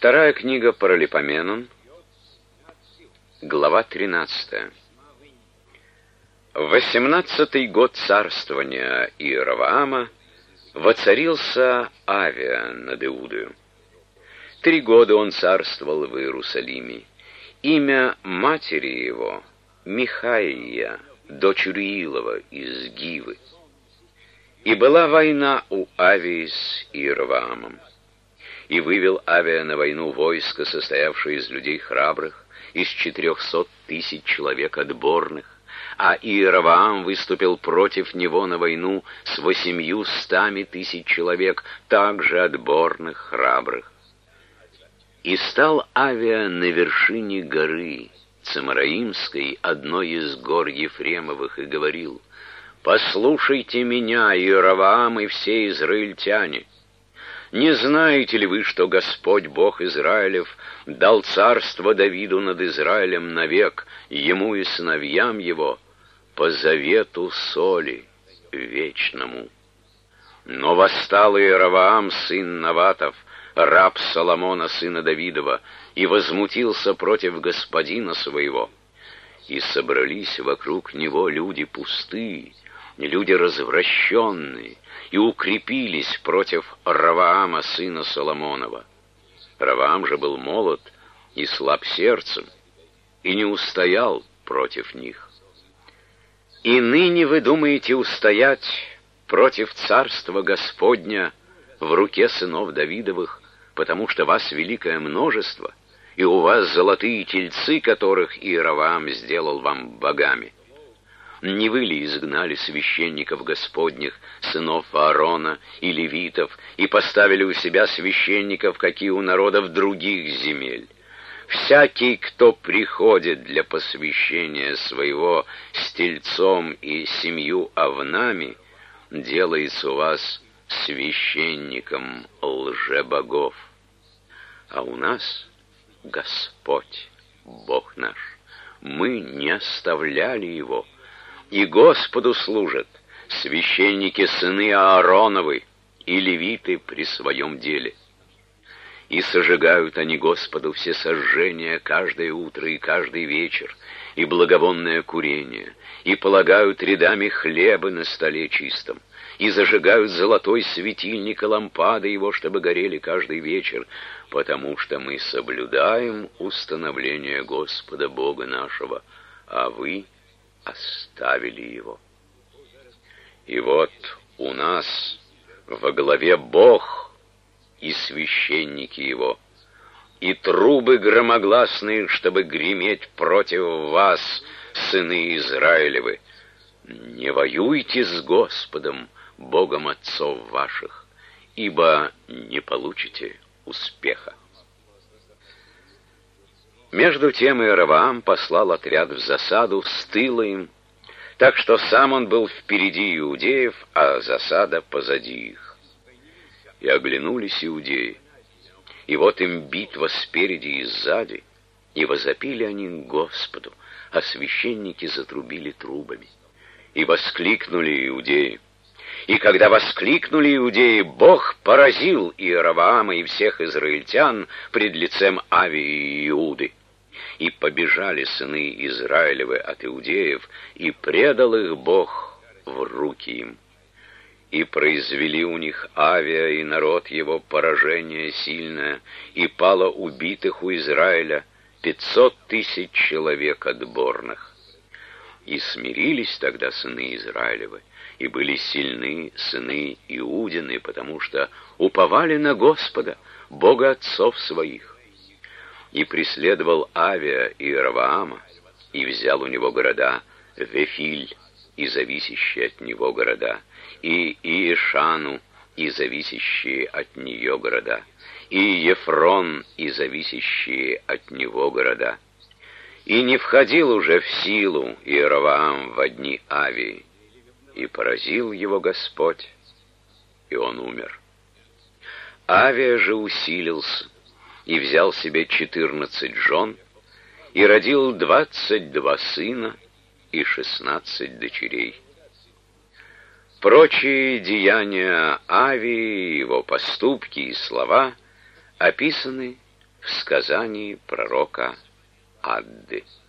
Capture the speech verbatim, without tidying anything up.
Вторая книга Паралипоменон, глава тринадцатая. В восемнадцатый год царствования Иеровоама воцарился Авия над Иудою. Три года он царствовал в Иерусалиме. Имя матери его Михаия, дочь Уриилова из Гивы. И была война у Авии с Иеровоамом. И вывел Авия на войну войско, состоявшее из людей храбрых, из четырехсот тысяч человек отборных, а Иеровоам выступил против него на войну с восемью стами тысяч человек, также отборных, храбрых. И стал Авия на вершине горы Цемараимской, одной из гор Ефремовых, и говорил: «Послушайте меня, Иеровоам и все израильтяне! Не знаете ли вы, что Господь, Бог Израилев, дал царство Давиду над Израилем навек, ему и сыновьям его, по завету соли вечному? Но восстал Иеровоам, сын Наватов, раб Соломона, сына Давидова, и возмутился против господина своего. И собрались вокруг него люди пустые, люди развращенные, и укрепились против Ровоама, сына Соломонова. Ровоам же был молод и слаб сердцем, и не устоял против них. И ныне вы думаете устоять против царства Господня в руке сынов Давидовых, потому что вас великое множество, и у вас золотые тельцы, которых Иеровоам сделал вам богами. Не вы ли изгнали священников Господних, сынов Аарона и левитов, и поставили у себя священников, какие у народов других земель? Всякий, кто приходит для посвящения своего с тельцом и семью овнами, делается у вас священником лжебогов. А у нас Господь, Бог наш, мы не оставляли Его, и Господу служат священники сыны Аароновы и левиты при своем деле. И сожигают они Господу все сожжения каждое утро и каждый вечер, и благовонное курение, и полагают рядами хлеба на столе чистом, и зажигают золотой светильник и лампады его, чтобы горели каждый вечер, потому что мы соблюдаем установление Господа Бога нашего, а вы оставили его. И вот у нас во главе Бог и священники его, и трубы громогласные, чтобы греметь против вас, сыны Израилевы. Не воюйте с Господом, Богом отцов ваших, ибо не получите успеха. Между тем Иеровоам послал отряд в засаду с тыла им, так что сам он был впереди иудеев, а засада позади их. И оглянулись иудеи, и вот им битва спереди и сзади, и возопили они к Господу, а священники затрубили трубами. И воскликнули иудеи. И когда воскликнули иудеи, Бог поразил Иеровоама и всех израильтян пред лицем Авии и Иуды. И побежали сыны Израилевы от иудеев, и предал их Бог в руки им. И произвели у них Авия и народ его поражение сильное, и пало убитых у Израиля пятьсот тысяч человек отборных. И смирились тогда сыны Израилевы, и были сильны сыны Иудины, потому что уповали на Господа, Бога отцов своих. И преследовал Авия Иеровоама, и взял у него города Вефиль и зависящие от него города, и Иешану и зависящие от нее города, и Ефрон и зависящие от него города. И не входил уже в силу Иеровоам во дни Авии, и поразил его Господь, и он умер. Авия же усилился, и взял себе четырнадцать жен, и родил двадцать два сына и шестнадцать дочерей. Прочие деяния Авии, его поступки и слова описаны в сказании пророка Адды.